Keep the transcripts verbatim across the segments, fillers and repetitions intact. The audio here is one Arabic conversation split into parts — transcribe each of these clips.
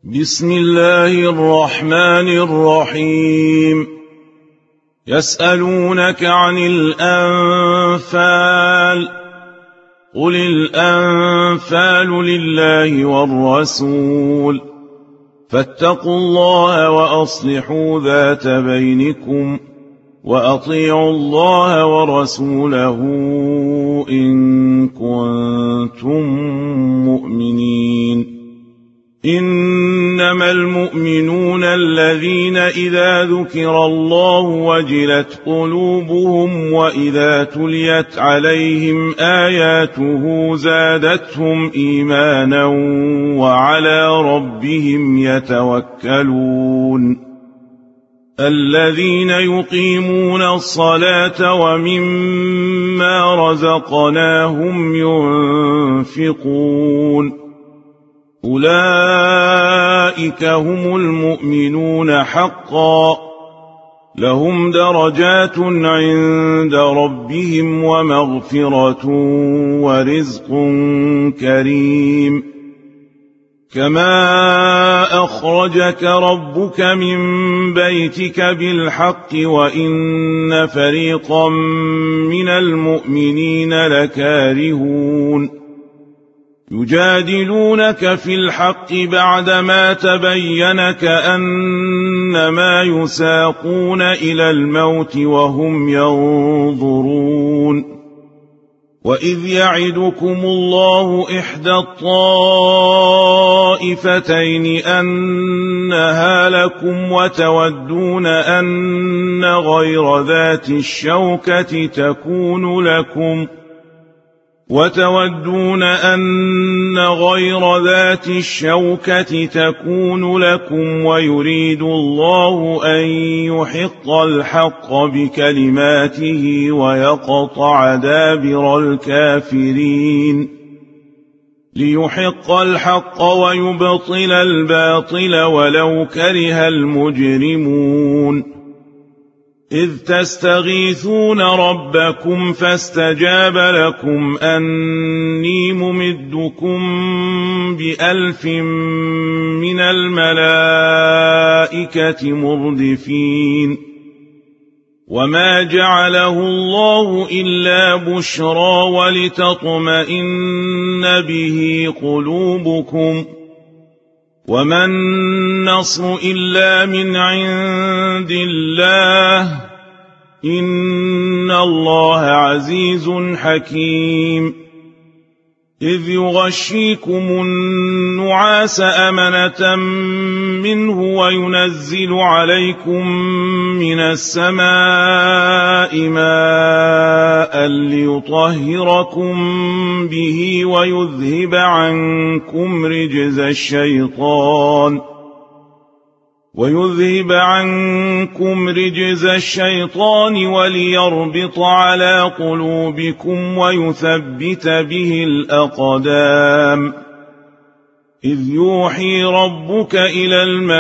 بسم الله الرحمن الرحيم. يسألونك عن الأنفال قل الأنفال لله والرسول فاتقوا الله وأصلحوا ذات بينكم وأطيعوا الله ورسوله إن كنتم مؤمنين. إنما المؤمنون الذين إذا ذكر الله وجلت قلوبهم وإذا تليت عليهم آياته زادتهم إيمانا وعلى ربهم يتوكلون. الذين يقيمون الصلاة ومما رزقناهم ينفقون أولئك هم المؤمنون حقا لهم درجات عند ربهم ومغفرة ورزق كريم. كما أخرجك ربك من بيتك بالحق وإن فريقا من المؤمنين لكارهون يجادلونك في الحق بعدما تبين كأنما يساقون إلى الموت وهم ينظرون. وإذ يعدكم الله إحدى الطائفتين أنها لكم وتودون أن غير ذات الشوكة تكون لكم وتودون أن غير ذات الشوكة تكون لكم ويريد الله أن يحق الحق بكلماته ويقطع دابر الكافرين ليحق الحق ويبطل الباطل ولو كره المجرمون. إذ تستغيثون ربكم فاستجاب لكم أني ممدكم بألف من الملائكة مردفين. وما جعله الله إلا بشرى ولتطمئن به قلوبكم وما النصر إلا من عند الله إن الله عزيز حكيم. إذ يغشيكم النعاس أمنة منه وينزل عليكم من السماء ماء ليطهركم به ويذهب عنكم رجز الشيطان ويذهب عنكم رجز الشيطان وليربط على قلوبكم ويثبت به الأقدام. إذ يوحي ربك إلى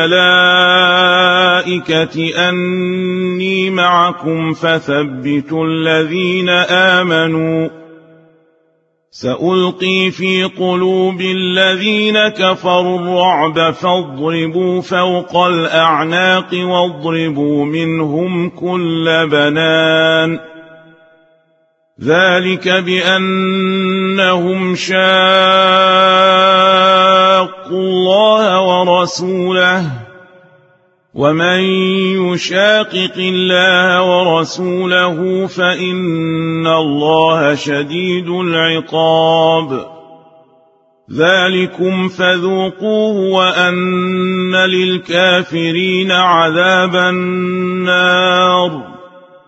الملائكة أني معكم فثبتوا الذين آمنوا سألقي في قلوب الذين كفروا الرعب فاضربوا فوق الأعناق واضربوا منهم كل بنان. ذلك بأنهم شاقوا الله ورسوله ومن يشاقق الله ورسوله فإن الله شديد العقاب. ذلكم فذوقوه وأن للكافرين عذاب النار.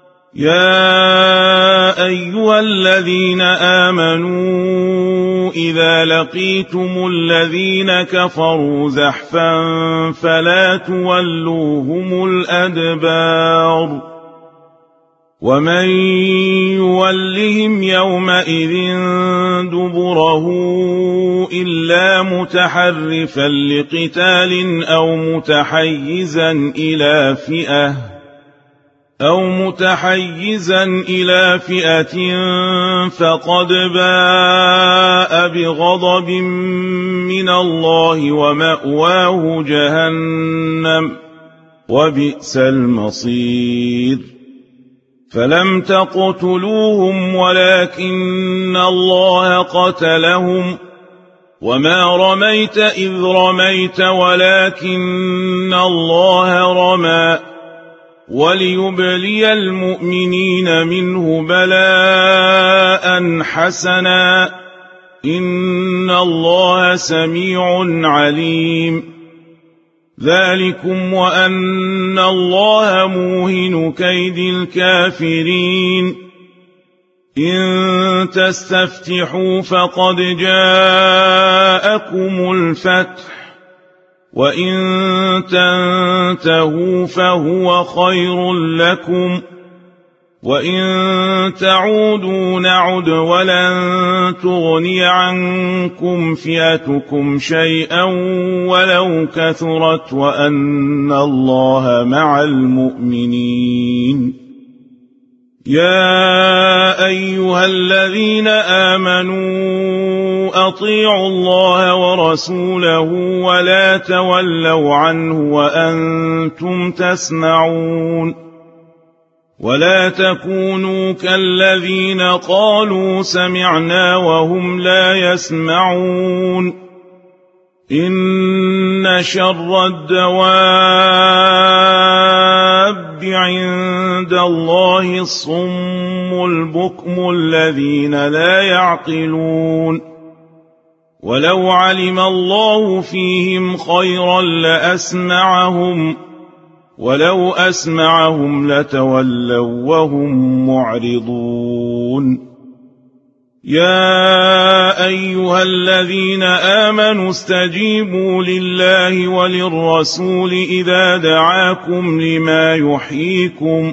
يا أيها الذين آمنوا إذا لقيتم الذين كفروا زحفا فلا تولوهم الأدبار. ومن يولهم يومئذ دبره إلا متحرفا لقتال أو متحيزا إلى فئة أو متحيزا إلى فئة فقد باء بغضب من الله ومأواه جهنم وبئس المصير فلم تقتلوهم ولكن الله قتلهم وما رميت إذ رميت ولكن الله رمى وليبلي المؤمنين منه بلاء حسنا إن الله سميع عليم ذلكم وأن الله موهن كيد الكافرين إن تستفتحوا فقد جاءكم الفتح وإن تنتهوا فهو خير لكم وإن تعودوا نعد ولن تغني عنكم فئتكم شيئا ولو كثرت وأن الله مع المؤمنين يا أيها الذين آمنوا أطيعوا الله ورسوله ولا تولوا عنه وأنتم تسمعون ولا تكونوا كالذين قالوا سمعنا وهم لا يسمعون إن شر الدواب عند الله الصم البكم الذين لا يعقلون ولو علم الله فيهم خيرا لأسمعهم ولو أسمعهم لتولوا وهم معرضون يا أيها الذين آمنوا استجيبوا لله وللرسول إذا دعاكم لما يحييكم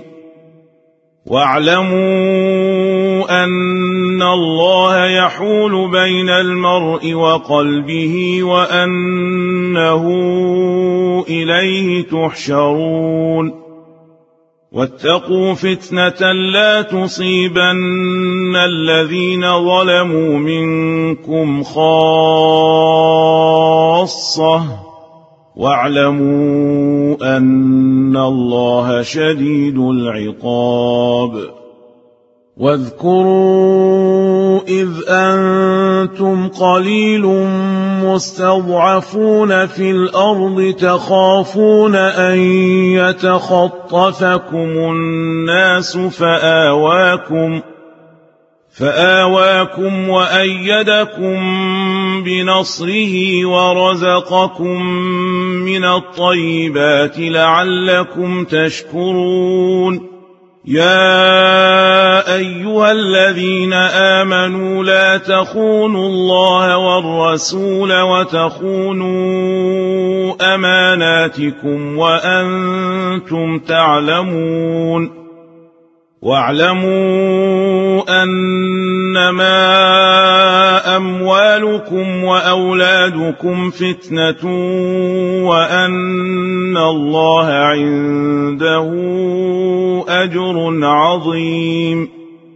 واعلموا أن الله يحول بين المرء وقلبه وأنه إليه تحشرون واتقوا فتنة لا تصيبن الذين ظلموا منكم خاصة واعلموا أن الله شديد العقاب واذكروا إذ أنتم قليل مستضعفون في الأرض تخافون أن يتخطفكم الناس فآواكم فآواكم وأيدكم بنصره ورزقكم من الطيبات لعلكم تشكرون يا أيها الذين آمنوا لا تخونوا الله والرسول وتخونوا أماناتكم وأنتم تعلمون واعلموا أنما أموالكم وأولادكم فتنة وأن الله عنده أجر عظيم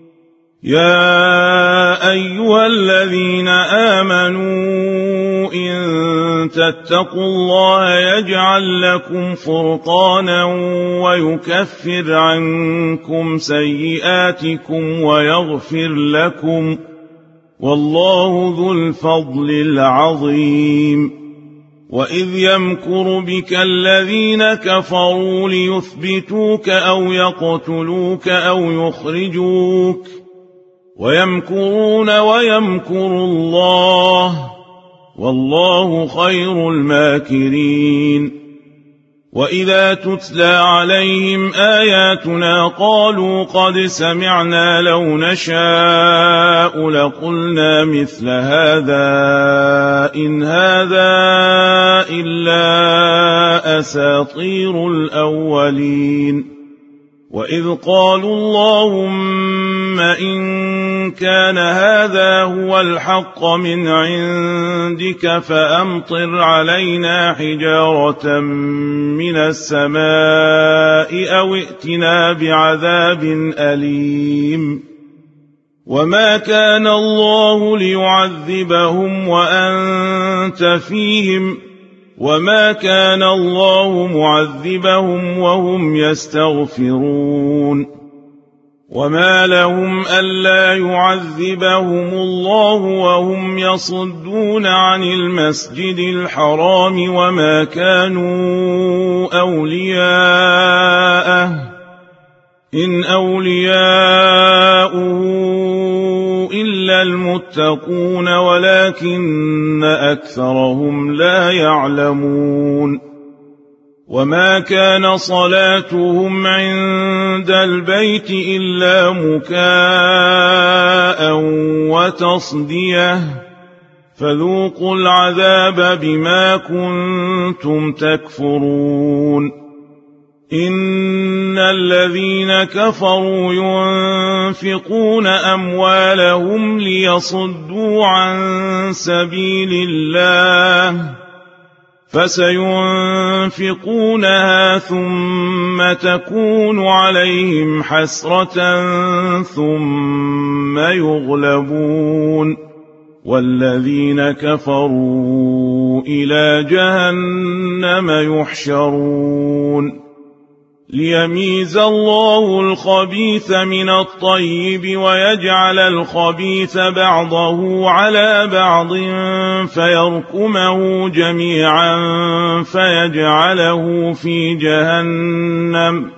يا أيها الذين آمنوا إن تتقوا الله يجعل لكم فرقانا ويكفر عنكم سيئاتكم ويغفر لكم والله ذو الفضل العظيم وإذ يمكر بك الذين كفروا ليثبتوك أو يقتلوك أو يخرجوك ويمكرون ويمكر الله والله خير الماكرين وإذا تتلى عليهم آياتنا قالوا قد سمعنا لو نشاء لقلنا مثل هذا إن هذا إلا أساطير الأولين وإذ قالوا اللهم إن كان هذا هو الحق من عندك فأمطر علينا حجارة من السماء أو ائتنا بعذاب أليم وما كان الله ليعذبهم وأنت فيهم وما كان الله معذبهم وهم يستغفرون وما لهم ألا يعذبهم الله وهم يصدون عن المسجد الحرام وما كانوا أولياءه إن أولياؤه إلا المتقون ولكن أكثرهم لا يعلمون وما كان صلاتهم عند البيت إلا مكاء وتصدية فذوقوا العذاب بما كنتم تكفرون إن الذين كفروا ينفقون أموالهم ليصدوا عن سبيل الله فسينفقونها ثم تكون عليهم حسرة ثم يغلبون والذين كفروا إلى جهنم يحشرون ليميز الله الخبيث من الطيب ويجعل الخبيث بعضه على بعض فيركمه جميعا فيجعله في جهنم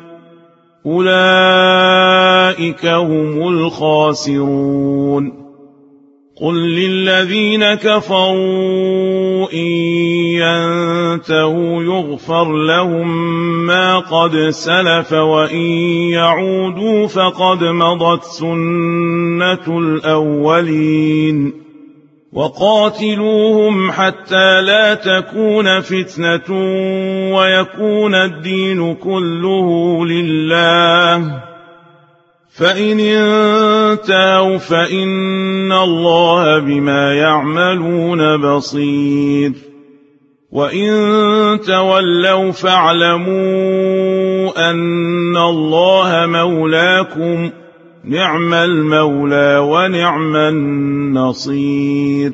أولئك هم الخاسرون قل للذين كفروا إن ينتهوا يغفر لهم ما قد سلف وإن يعودوا فقد مضت سنة الأولين وقاتلوهم حتى لا تكون فتنة ويكون الدين كله لله فإن انتهوا فإن الله بما يعملون بصير وإن تولوا فاعلموا أن الله مولاكم نعم المولى ونعم النصير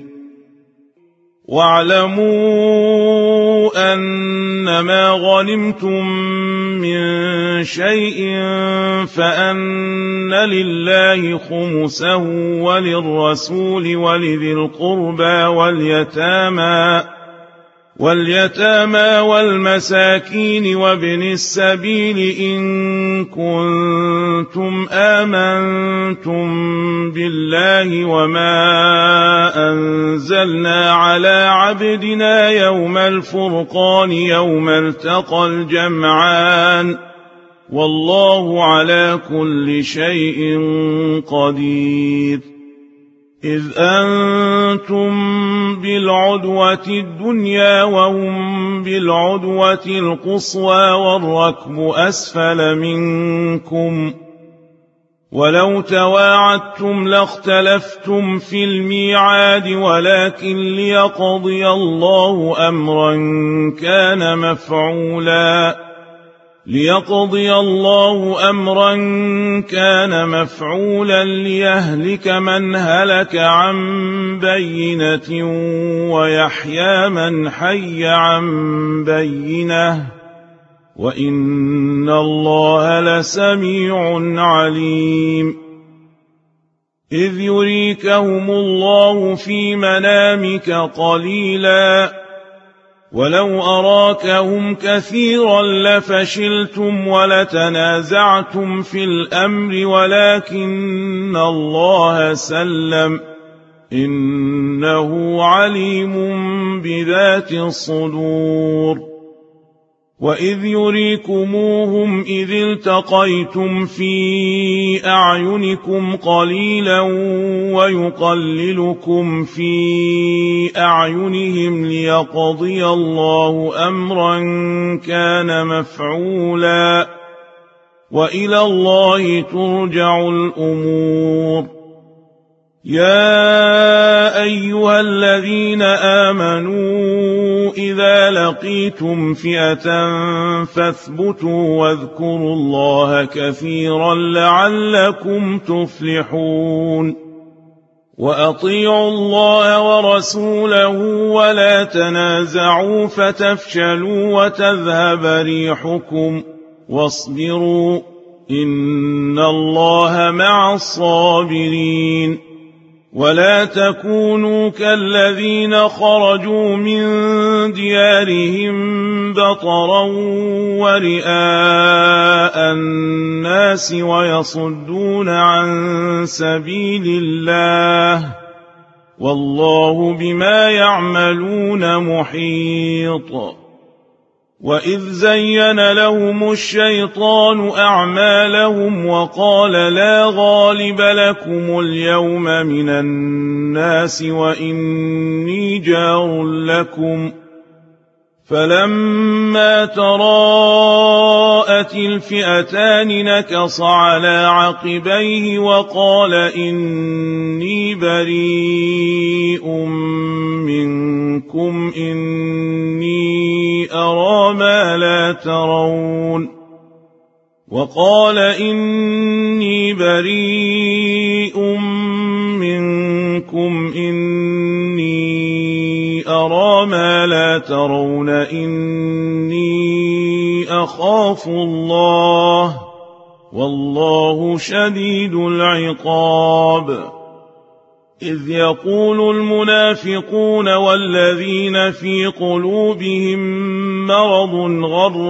واعلموا أنما غنمتم من شيء فأن لله خمسه وللرسول ولذي القربى واليتامى واليتامى والمساكين وابن السبيل إن كنتم آمنتم بالله وما أنزلنا على عبدنا يوم الفرقان يوم التقى الجمعان والله على كل شيء قدير إذ أنتم بالعدوة الدنيا وهم بالعدوة القصوى والركب أسفل منكم ولو تواعدتم لاختلفتم في الميعاد ولكن ليقضي الله أمرا كان مفعولا ليقضي الله أمرا كان مفعولا ليهلك من هلك عن بينة ويحيى من حي عن بينة وإن الله لسميع عليم إذ يريكهم الله في منامك قليلا ولو أراكهم كثيرا لفشلتم ولتنازعتم في الأمر ولكن الله سلم إنه عليم بذات الصدور وإذ يريكموهم إذ التقيتم في أعينكم قليلا ويقللكم في أعينهم ليقضي الله أمرا كان مفعولا وإلى الله ترجع الأمور. يا أيها الذين آمنوا إذا لقيتم فئة فاثبتوا واذكروا الله كثيرا لعلكم تفلحون. وأطيعوا الله ورسوله ولا تنازعوا فتفشلوا وتذهب ريحكم واصبروا إن الله مع الصابرين. ولا تكونوا كالذين خرجوا من ديارهم بطرا ورئاء الناس ويصدون عن سبيل الله والله بما يعملون محيط. وإذ زين لهم الشيطان أعمالهم وقال لا غالب لكم اليوم من الناس وإني جار لكم فلما تراءت الفئتان نكص على عقبيه وقال إني بريء منكم إني أرى ما لا ترون وقال إني بريء منكم إني أرى ما لا ترون إني أخاف الله والله شديد العقاب. إذ يقول المنافقون والذين في قلوبهم مرض غر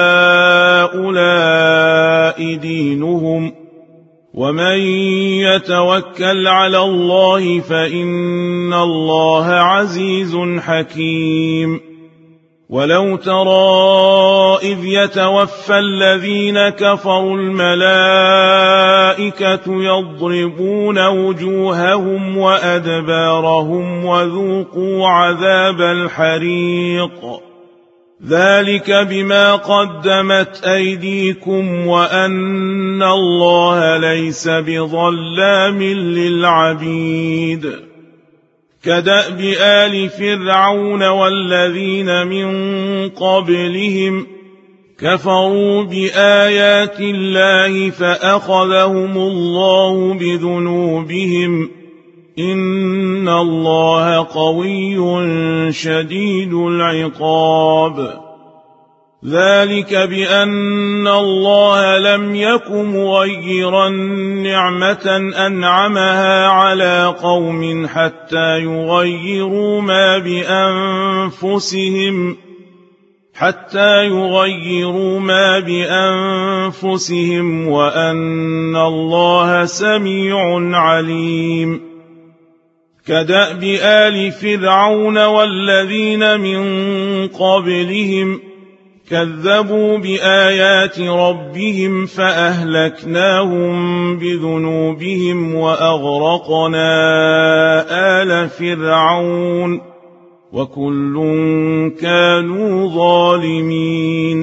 هؤلاء دينهم ومن يتوكل على الله فإن الله عزيز حكيم. ولو ترى إذ يتوفى الذين كفروا الملائكة يضربون وجوههم وأدبارهم وذوقوا عذاب الحريق ذلك بما قدمت أيديكم وأن الله ليس بظلام للعبيد. كدأب آل فرعون والذين من قبلهم كفروا بآيات الله فأخذهم الله بذنوبهم إن الله قوي شديد العقاب. ذلك بأن الله لم يك مغيرا نعمة أنعمها على قوم حتى يغيروا ما بأنفسهم حتى يغيروا ما بأنفسهم وأن الله سميع عليم. كدأب آل فرعون والذين من قبلهم كذبوا بآيات ربهم فأهلكناهم بذنوبهم وأغرقنا آل فرعون وكل كانوا ظالمين.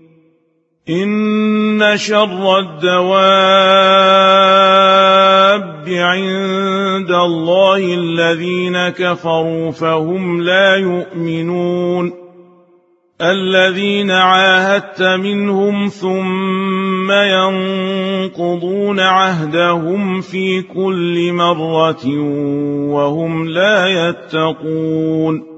إن شر الدواب عند الله الذين كفروا فهم لا يؤمنون. الذين عاهدت منهم ثم ينقضون عهدهم في كل مرة وهم لا يتقون.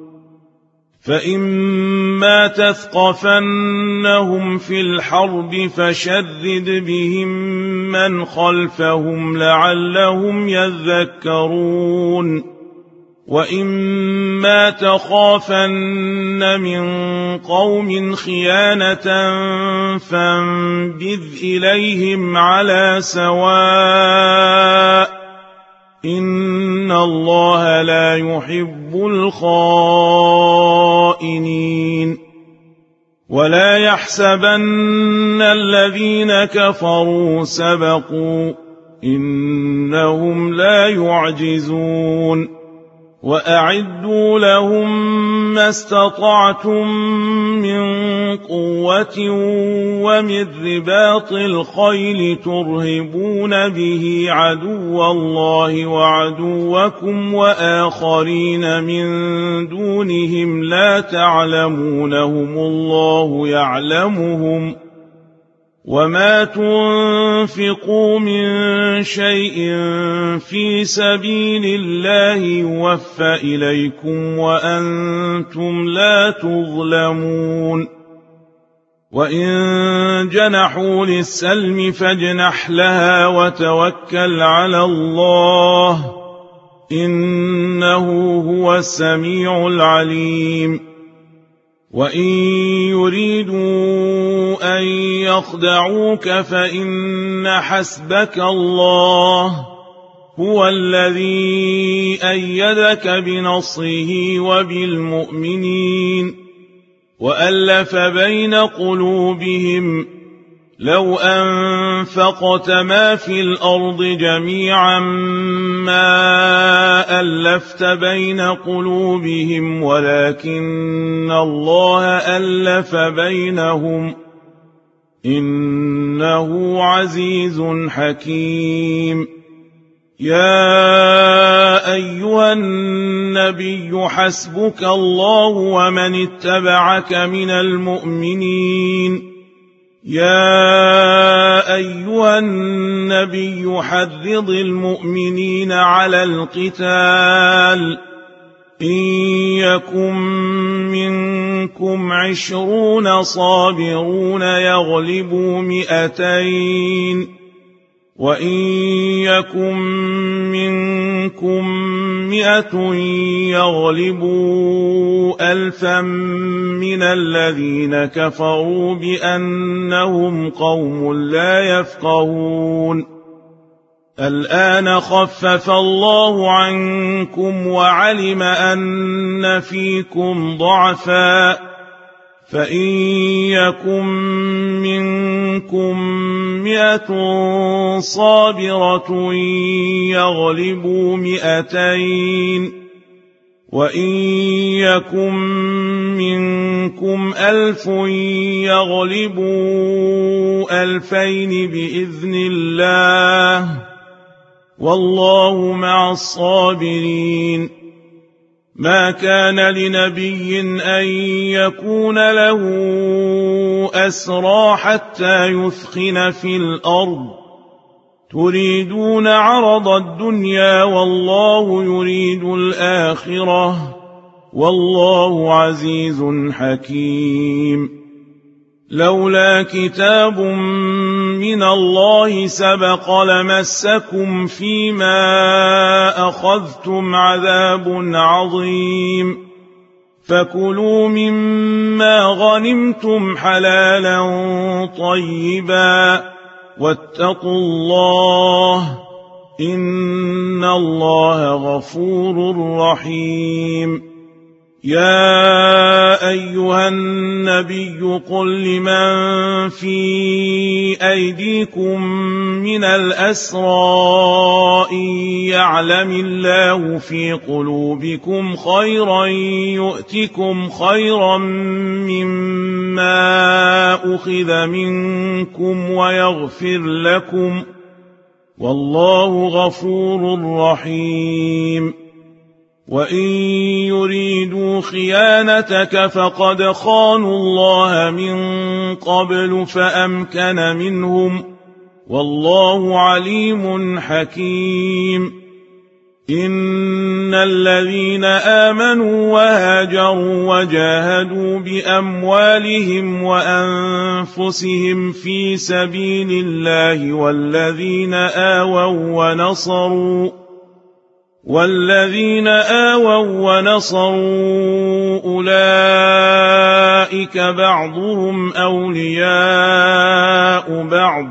فإما تثقفنهم في الحرب فشرد بهم من خلفهم لعلهم يذكرون. وإما تخافن من قوم خيانة فانبذ إليهم على سواء إن الله لا يحب الخائنين. ولا يحسبن الذين كفروا سبقوا إنهم لا يعجزون. وأعدوا لهم ما استطعتم من قوة ومن رباط الخيل ترهبون به عدو الله وعدوكم وآخرين من دونهم لا تعلمونهم الله يعلمهم وما تنفقوا من شيء في سبيل الله يوفى إليكم وأنتم لا تظلمون وإن جنحوا للسلم فاجنح لها وتوكل على الله إنه هو السميع العليم وإن يريدوا أن يخدعوك فإن حسبك الله هو الذي أيدك بنصره وبالمؤمنين وألف بين قلوبهم لو أنفقت ما في الأرض جميعا ما ألفت بين قلوبهم ولكن الله ألف بينهم إنه عزيز حكيم يا أيها النبي حسبك الله ومن اتبعك من المؤمنين يا أيها النبي حرض المؤمنين على القتال إن يكن منكم عشرون صابرون يغلبوا مئتين وإن يكن منكم مئة يغلبوا ألفا من الذين كفروا بأنهم قوم لا يفقهون الآن خفف الله عنكم وعلم أن فيكم ضعفا فإن يكن منكم مئة صابرة يغلبوا مئتين وإن يكن منكم ألف يغلبوا ألفين بإذن الله والله مع الصابرين ما كان لنبي أن يكون له أسرى حتى يثخن في الأرض تريدون عرض الدنيا والله يريد الآخرة والله عزيز حكيم لولا كتاب من الله سبق لمسكم فيما أخذتم عذاب عظيم فكلوا مما غنمتم حلالا طيبا واتقوا الله إن الله غفور رحيم يا أيها النبي قل لمن في أيديكم من الأسرى إن يعلم الله في قلوبكم خيرا يؤتكم خيرا مما أخذ منكم ويغفر لكم والله غفور رحيم وإن يريدوا خيانتك فقد خانوا الله من قبل فأمكن منهم والله عليم حكيم إن الذين آمنوا وهاجروا وجاهدوا بأموالهم وأنفسهم في سبيل الله والذين آووا ونصروا والذين آووا ونصروا أولئك بعضهم أولياء بعض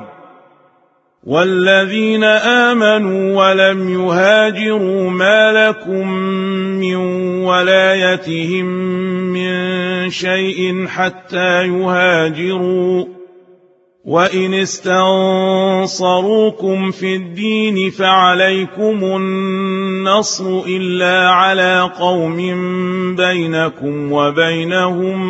والذين آمنوا ولم يهاجروا ما لكم من ولايتهم من شيء حتى يهاجروا وإن استنصروكم في الدين فعليكم النصر إلا على قوم بينكم وبينهم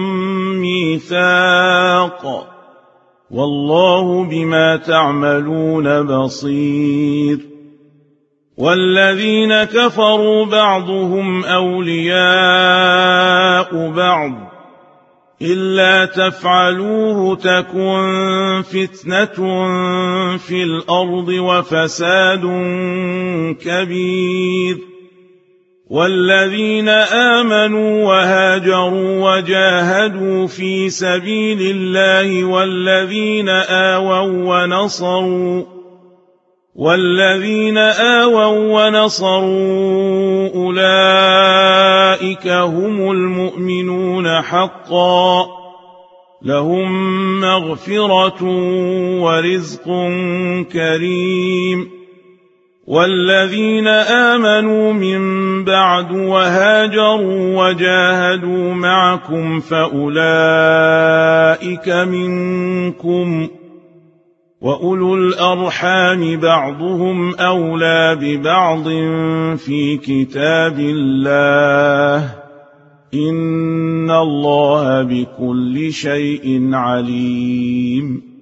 ميثاق والله بما تعملون بصير والذين كفروا بعضهم أولياء بعض إلا تفعلوه تكن فتنة في الأرض وفساد كبير والذين آمنوا وهاجروا وجاهدوا في سبيل الله والذين آووا ونصروا والذين آووا ونصروا أولئك هم المؤمنون حقا لهم مغفرة ورزق كريم والذين آمنوا من بعد وهاجروا وجاهدوا معكم فأولئك منكم وأولو الأرحام بعضهم أولى ببعض في كتاب الله إن الله بكل شيء عليم